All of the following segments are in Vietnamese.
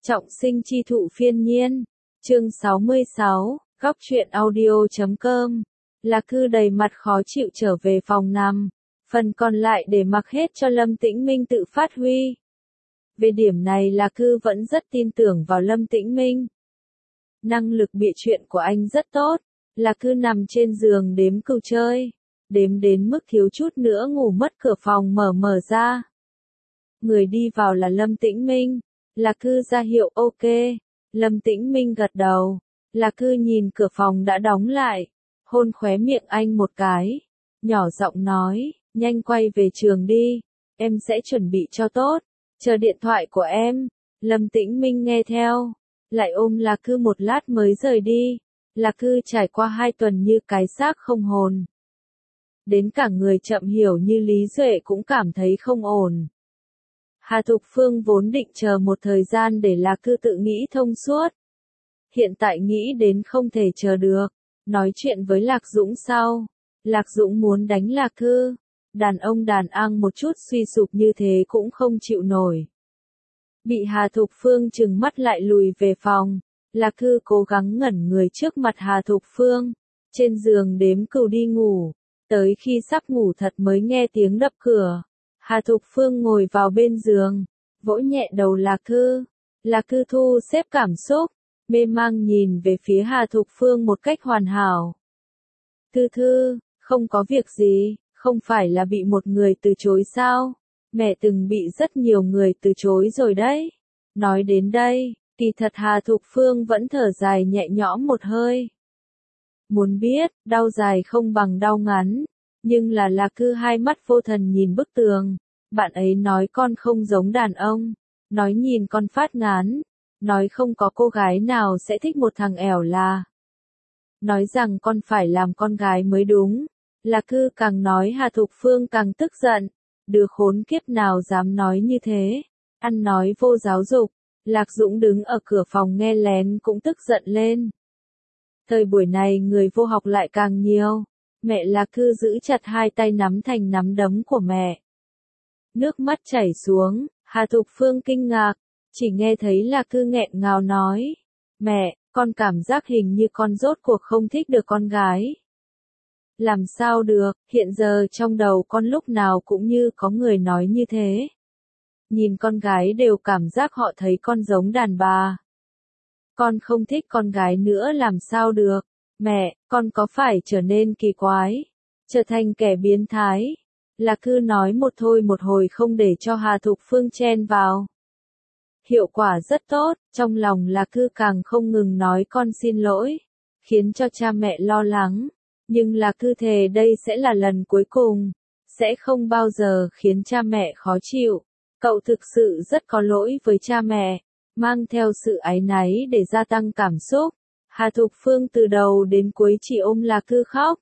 Trọng sinh chi thụ phiên nhiên. Chương 66, góc truyện audio.com. Lạc Cư đầy mặt khó chịu trở về phòng nằm. Phần còn lại để mặc hết cho Lâm Tĩnh Minh tự phát huy. Về điểm này Lạc Cư vẫn rất tin tưởng vào Lâm Tĩnh Minh. Năng lực bịa chuyện của anh rất tốt. Lạc Cư nằm trên giường đếm cừu chơi. Đếm đến mức thiếu chút nữa ngủ mất, cửa phòng mở ra. Người đi vào là Lâm Tĩnh Minh. Lạc Cư ra hiệu ok. Lâm Tĩnh Minh gật đầu. Lạc Cư nhìn cửa phòng đã đóng lại. Hôn khóe miệng anh một cái. Nhỏ giọng nói, nhanh quay về trường đi. Em sẽ chuẩn bị cho tốt. Chờ điện thoại của em. Lâm Tĩnh Minh nghe theo. Lại ôm Lạc Cư một lát mới rời đi. Lạc Cư trải qua 2 tuần như cái xác không hồn. Đến cả người chậm hiểu như Lý Duệ cũng cảm thấy không ổn. Hà Thục Phương vốn định chờ một thời gian để Lạc Cư tự nghĩ thông suốt. Hiện tại nghĩ đến không thể chờ được. Nói chuyện với Lạc Dũng sau. Lạc Dũng muốn đánh Lạc Cư. Đàn ông đàn ăn một chút suy sụp như thế cũng không chịu nổi. Bị Hà Thục Phương trừng mắt lại lùi về phòng. Lạc Cư cố gắng ngẩn người trước mặt Hà Thục Phương. Trên giường đếm cừu đi ngủ. Tới khi sắp ngủ thật mới nghe tiếng đập cửa. Hà Thục Phương ngồi vào bên giường, vỗ nhẹ đầu Lạc Cư. Lạc Cư thu xếp cảm xúc, mê mang nhìn về phía Hà Thục Phương một cách hoàn hảo. Thư thư, không có việc gì, không phải là bị một người từ chối sao? Mẹ từng bị rất nhiều người từ chối rồi đấy. Nói đến đây, kỳ thật Hà Thục Phương vẫn thở dài nhẹ nhõm một hơi. Muốn biết, đau dài không bằng đau ngắn. Nhưng là Lạc Cư hai mắt vô thần nhìn bức tường. Bạn ấy nói con không giống đàn ông. Nói nhìn con phát ngán. Nói không có cô gái nào sẽ thích một thằng ẻo là. Nói rằng con phải làm con gái mới đúng. Lạc Cư càng nói Hà Thục Phương càng tức giận. Đứa khốn kiếp nào dám nói như thế. Ăn nói vô giáo dục. Lạc Dũng đứng ở cửa phòng nghe lén cũng tức giận lên. Thời buổi này người vô học lại càng nhiều. Mẹ Lạc Cư giữ chặt hai tay nắm thành nắm đấm của mẹ. Nước mắt chảy xuống, Hà Thục Phương kinh ngạc, chỉ nghe thấy Lạc Cư nghẹn ngào nói. Mẹ, con cảm giác hình như con rốt cuộc không thích được con gái. Làm sao được, hiện giờ trong đầu con lúc nào cũng như có người nói như thế. Nhìn con gái đều cảm giác họ thấy con giống đàn bà. Con không thích con gái nữa làm sao được. Mẹ, con có phải trở nên kỳ quái, trở thành kẻ biến thái? Lạc Cư nói một thôi một hồi không để cho Hà Thục Phương chen vào. Hiệu quả rất tốt, trong lòng Lạc Cư càng không ngừng nói con xin lỗi, khiến cho cha mẹ lo lắng. Nhưng Lạc Cư thề đây sẽ là lần cuối cùng, sẽ không bao giờ khiến cha mẹ khó chịu. Cậu thực sự rất có lỗi với cha mẹ, mang theo sự áy náy để gia tăng cảm xúc. Hà Thục Phương từ đầu đến cuối chỉ ôm Lạc Cư khóc.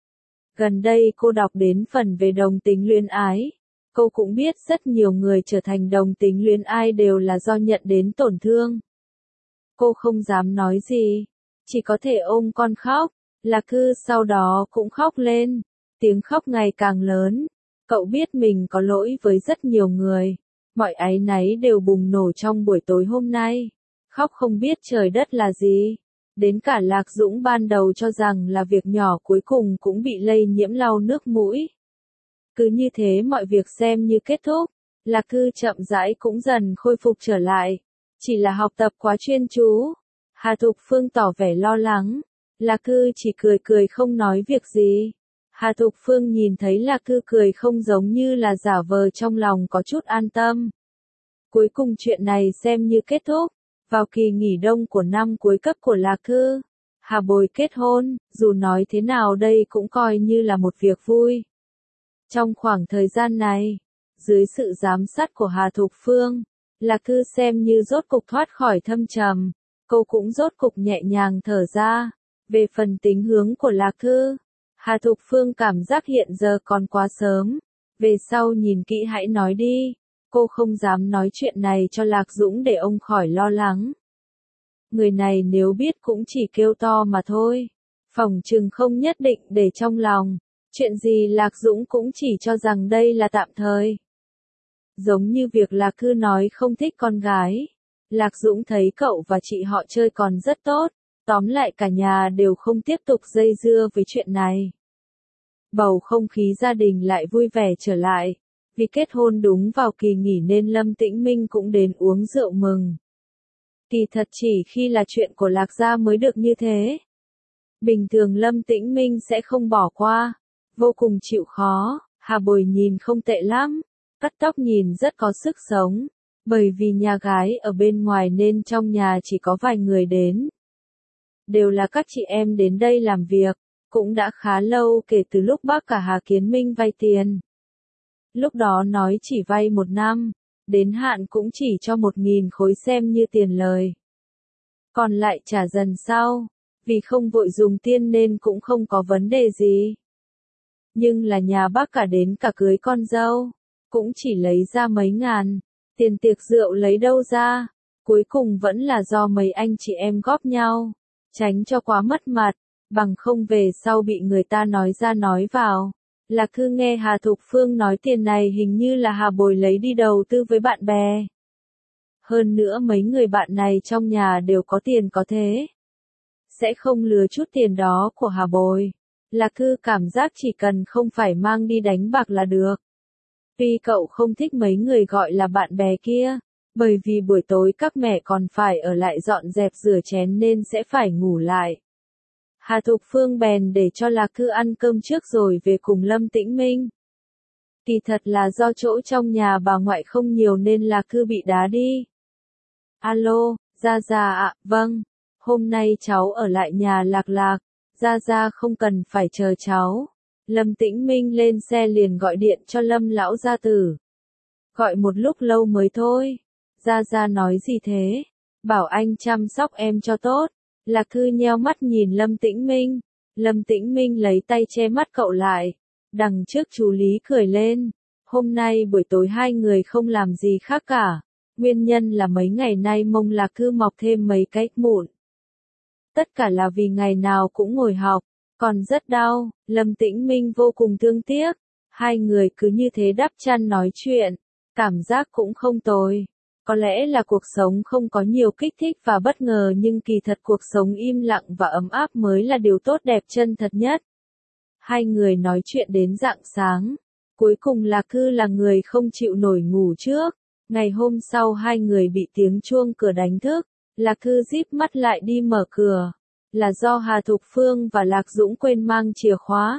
Gần đây cô đọc đến phần về đồng tính luyến ái. Cô cũng biết rất nhiều người trở thành đồng tính luyến ái đều là do nhận đến tổn thương. Cô không dám nói gì, chỉ có thể ôm con khóc. Lạc Cư sau đó cũng khóc lên, tiếng khóc ngày càng lớn. Cậu biết mình có lỗi với rất nhiều người, mọi áy náy đều bùng nổ trong buổi tối hôm nay. Khóc không biết trời đất là gì. Đến cả Lạc Dũng ban đầu cho rằng là việc nhỏ cuối cùng cũng bị lây nhiễm lau nước mũi. Cứ như thế mọi việc xem như kết thúc. Lạc Cư chậm rãi cũng dần khôi phục trở lại. Chỉ là học tập quá chuyên chú. Hà Thục Phương tỏ vẻ lo lắng. Lạc Cư chỉ cười cười không nói việc gì. Hà Thục Phương nhìn thấy Lạc Cư cười không giống như là giả vờ, trong lòng có chút an tâm. Cuối cùng chuyện này xem như kết thúc. Vào kỳ nghỉ đông của năm cuối cấp của Lạc Cư, Hà Bồi kết hôn, dù nói thế nào đây cũng coi như là một việc vui. Trong khoảng thời gian này, dưới sự giám sát của Hà Thục Phương, Lạc Cư xem như rốt cục thoát khỏi thâm trầm, cô cũng rốt cục nhẹ nhàng thở ra. Về phần tính hướng của Lạc Cư, Hà Thục Phương cảm giác hiện giờ còn quá sớm, về sau nhìn kỹ hãy nói đi. Cô không dám nói chuyện này cho Lạc Dũng để ông khỏi lo lắng. Người này nếu biết cũng chỉ kêu to mà thôi. Phỏng chừng không nhất định để trong lòng. Chuyện gì Lạc Dũng cũng chỉ cho rằng đây là tạm thời. Giống như việc Lạc Cư nói không thích con gái. Lạc Dũng thấy cậu và chị họ chơi còn rất tốt, tóm lại cả nhà đều không tiếp tục dây dưa với chuyện này. Bầu không khí gia đình lại vui vẻ trở lại, vì kết hôn đúng vào kỳ nghỉ nên Lâm Tĩnh Minh cũng đến uống rượu mừng. Kỳ thật chỉ khi là chuyện của Lạc gia mới được như thế. Bình thường Lâm Tĩnh Minh sẽ không bỏ qua, vô cùng chịu khó. Hà Bồi nhìn không tệ lắm, cắt tóc nhìn rất có sức sống, bởi vì nhà gái ở bên ngoài nên trong nhà chỉ có vài người đến. Đều là các chị em đến đây làm việc, cũng đã khá lâu kể từ lúc bác cả Hà Kiến Minh vay tiền. Lúc đó nói chỉ vay 1 năm, đến hạn cũng chỉ cho 1.000 khối xem như tiền lời. Còn lại trả dần sau, vì không vội dùng tiền nên cũng không có vấn đề gì. Nhưng là nhà bác cả đến cả cưới con dâu, cũng chỉ lấy ra mấy ngàn, tiền tiệc rượu lấy đâu ra, cuối cùng vẫn là do mấy anh chị em góp nhau, tránh cho quá mất mặt, bằng không về sau bị người ta nói ra nói vào. Lạc Thư nghe Hà Thục Phương nói tiền này hình như là Hà Bồi lấy đi đầu tư với bạn bè. Hơn nữa mấy người bạn này trong nhà đều có tiền có thế. Sẽ không lừa chút tiền đó của Hà Bồi. Lạc Thư cảm giác chỉ cần không phải mang đi đánh bạc là được. Tuy cậu không thích mấy người gọi là bạn bè kia, bởi vì buổi tối các mẹ còn phải ở lại dọn dẹp rửa chén nên sẽ phải ngủ lại. Hà Thục Phương bèn để cho Lạc Thư ăn cơm trước rồi về cùng Lâm Tĩnh Minh. Kỳ thật là do chỗ trong nhà bà ngoại không nhiều nên Lạc Thư bị đá đi. Alo, Gia Gia ạ, vâng. Hôm nay cháu ở lại nhà Lạc Lạc, Gia Gia không cần phải chờ cháu. Lâm Tĩnh Minh lên xe liền gọi điện cho Lâm lão gia tử. Gọi một lúc lâu mới thôi. Gia Gia nói gì thế? Bảo anh chăm sóc em cho tốt. Lạc Thư nheo mắt nhìn Lâm Tĩnh Minh. Lâm Tĩnh Minh lấy tay che mắt cậu lại. Đằng trước chú Lý cười lên. Hôm nay buổi tối hai người không làm gì khác cả. Nguyên nhân là mấy ngày nay mông Lạc Thư mọc thêm mấy cái mụn. Tất cả là vì ngày nào cũng ngồi học, còn rất đau. Lâm Tĩnh Minh vô cùng thương tiếc. Hai người cứ như thế đắp chăn nói chuyện. Cảm giác cũng không tồi. Có lẽ là cuộc sống không có nhiều kích thích và bất ngờ nhưng kỳ thật cuộc sống im lặng và ấm áp mới là điều tốt đẹp chân thật nhất. Hai người nói chuyện đến rạng sáng. Cuối cùng Lạc Thư là người không chịu nổi ngủ trước. Ngày hôm sau hai người bị tiếng chuông cửa đánh thức. Lạc Thư díp mắt lại đi mở cửa. Là do Hà Thục Phương và Lạc Dũng quên mang chìa khóa.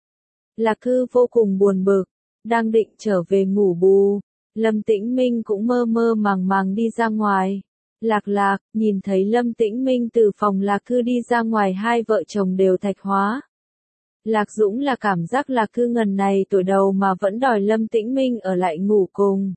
Lạc Thư vô cùng buồn bực. Đang định trở về ngủ bù. Lâm Tĩnh Minh cũng mơ mơ màng màng đi ra ngoài. Lạc Lạc, nhìn thấy Lâm Tĩnh Minh từ phòng Lạc Thư đi ra ngoài hai vợ chồng đều thạch hóa. Lạc Dũng là cảm giác Lạc Thư ngần này tuổi đầu mà vẫn đòi Lâm Tĩnh Minh ở lại ngủ cùng.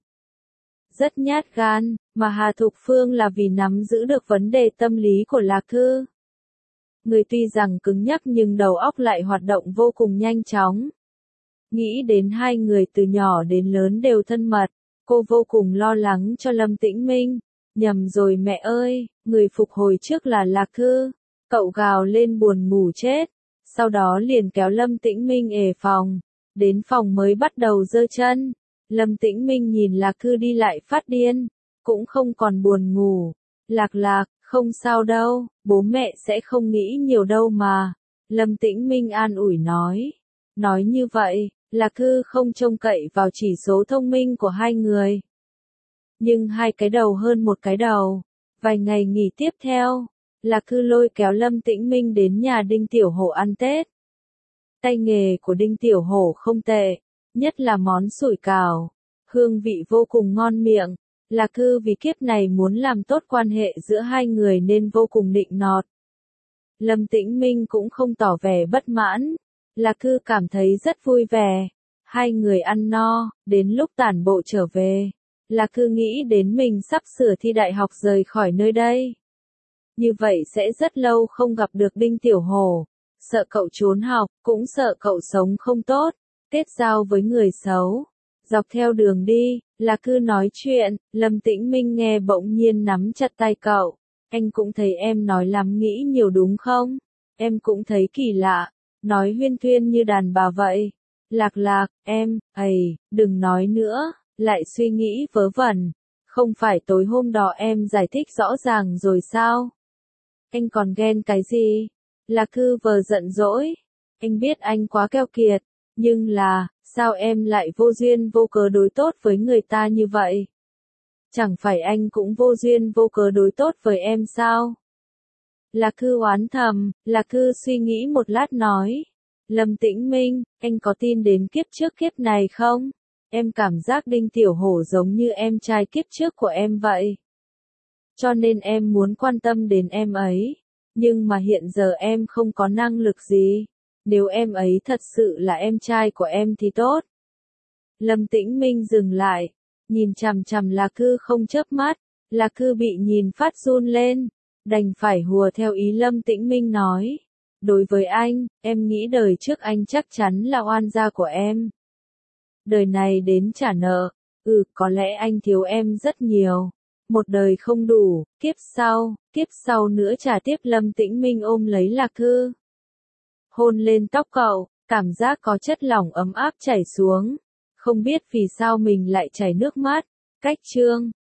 Rất nhát gan, mà Hà Thục Phương là vì nắm giữ được vấn đề tâm lý của Lạc Thư. Người tuy rằng cứng nhắc nhưng đầu óc lại hoạt động vô cùng nhanh chóng. Nghĩ đến hai người từ nhỏ đến lớn đều thân mật, cô vô cùng lo lắng cho Lâm Tĩnh Minh. Nhầm rồi mẹ ơi, người phục hồi trước là Lạc Thư. Cậu gào lên buồn ngủ chết. Sau đó liền kéo Lâm Tĩnh Minh về phòng. Đến phòng mới bắt đầu giơ chân. Lâm Tĩnh Minh nhìn Lạc Thư đi lại phát điên. Cũng không còn buồn ngủ. Lạc Lạc, không sao đâu, bố mẹ sẽ không nghĩ nhiều đâu mà. Lâm Tĩnh Minh an ủi nói. Nói như vậy, Lạc Thư không trông cậy vào chỉ số thông minh của hai người. Nhưng hai cái đầu hơn một cái đầu. Vài ngày nghỉ tiếp theo, Lạc Thư lôi kéo Lâm Tĩnh Minh đến nhà Đinh Tiểu Hổ ăn Tết. Tay nghề của Đinh Tiểu Hổ không tệ, nhất là món sủi cảo. Hương vị vô cùng ngon miệng. Lạc Thư vì kiếp này muốn làm tốt quan hệ giữa hai người nên vô cùng nịnh nọt. Lâm Tĩnh Minh cũng không tỏ vẻ bất mãn. Lạc Thư cảm thấy rất vui vẻ. Hai người ăn no, đến lúc tản bộ trở về. Lạc Thư nghĩ đến mình sắp sửa thi đại học rời khỏi nơi đây. Như vậy sẽ rất lâu không gặp được Đinh Tiểu Hổ. Sợ cậu trốn học, cũng sợ cậu sống không tốt, kết giao với người xấu. Dọc theo đường đi, Lạc Thư nói chuyện, Lâm Tĩnh Minh nghe bỗng nhiên nắm chặt tay cậu. Anh cũng thấy em nói lắm nghĩ nhiều đúng không? Em cũng thấy kỳ lạ, nói huyên thuyên như đàn bà vậy. Lạc Lạc, em, đừng nói nữa, lại suy nghĩ vớ vẩn. Không phải tối hôm đó em giải thích rõ ràng rồi sao? Anh còn ghen cái gì? Lạc Cư vờ giận dỗi. Anh biết anh quá keo kiệt, nhưng là, sao em lại vô duyên vô cớ đối tốt với người ta như vậy? Chẳng phải anh cũng vô duyên vô cớ đối tốt với em sao? Lạc Cư oán thầm, Lạc Cư suy nghĩ một lát nói. Lâm Tĩnh Minh, anh có tin đến kiếp trước kiếp này không? Em cảm giác Đinh Tiểu Hổ giống như em trai kiếp trước của em vậy. Cho nên em muốn quan tâm đến em ấy. Nhưng mà hiện giờ em không có năng lực gì. Nếu em ấy thật sự là em trai của em thì tốt. Lâm Tĩnh Minh dừng lại, nhìn chằm chằm Lạc Cư không chớp mắt. Lạc Cư bị nhìn phát run lên, đành phải hùa theo ý Lâm Tĩnh Minh nói. Đối với anh, em nghĩ đời trước anh chắc chắn là oan gia của em. Đời này đến trả nợ, có lẽ anh thiếu em rất nhiều. Một đời không đủ, kiếp sau nữa trả tiếp. Lâm Tĩnh Minh ôm lấy Lạc Cư. Hôn lên tóc cậu, cảm giác có chất lỏng ấm áp chảy xuống. Không biết vì sao mình lại chảy nước mắt. Cách chương